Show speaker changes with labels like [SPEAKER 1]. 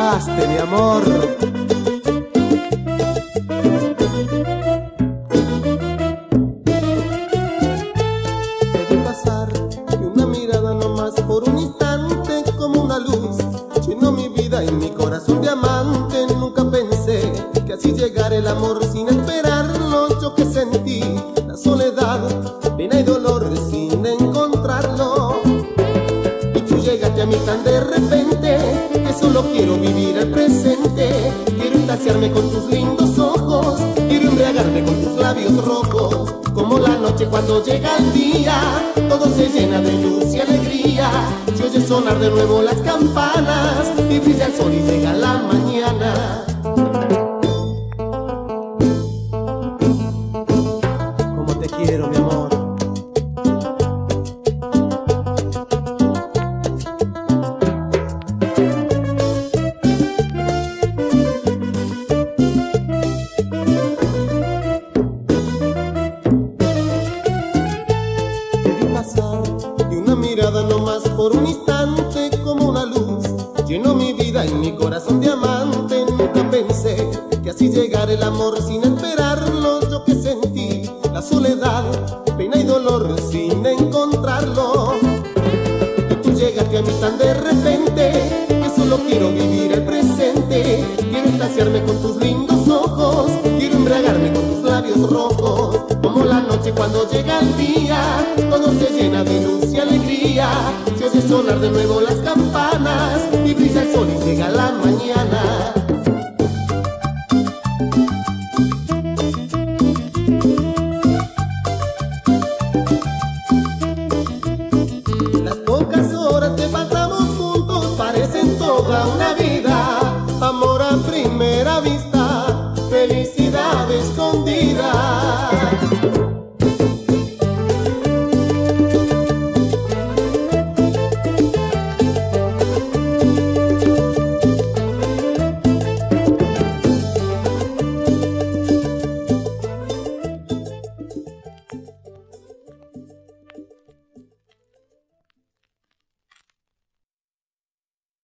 [SPEAKER 1] llegaste, mi amor. Te vi pasar y una mirada nomás por un instante como una luz llenó mi vida y mi corazón diamante. Nunca pensé que así llegara el amor sin esperarlo. Yo que sentí la soledad, pena y dolor sin encontrarlo. Y tú llegaste a mí tan de repente que solo quiero vivir el presente. Quiero extasiarme con tus lindos ojos, quiero embriagarme con tus labios rojos. Como la noche cuando llega el día, todo se llena de luz y alegría. Se oye sonar de nuevo las campanas y brilla el sol y llega la mañana. Como te quiero, mi amor. Y una mirada nomás por un instante como una luz llenó mi vida y mi corazón diamante. Nunca pensé que así llegara el amor sin esperarlo. Yo que sentí la soledad, pena y dolor sin encontrarlo. Y tú llegaste a mí tan de repente que solo quiero vivir el presente. Quiero extasiarme con tus lindos ojos, quiero embriagarme con tus labios rojos. Como la noche cuando llega el día, todo se llena de luz y alegría. Se oye sonar de nuevo las campanas y brilla el sol y llega la mañana.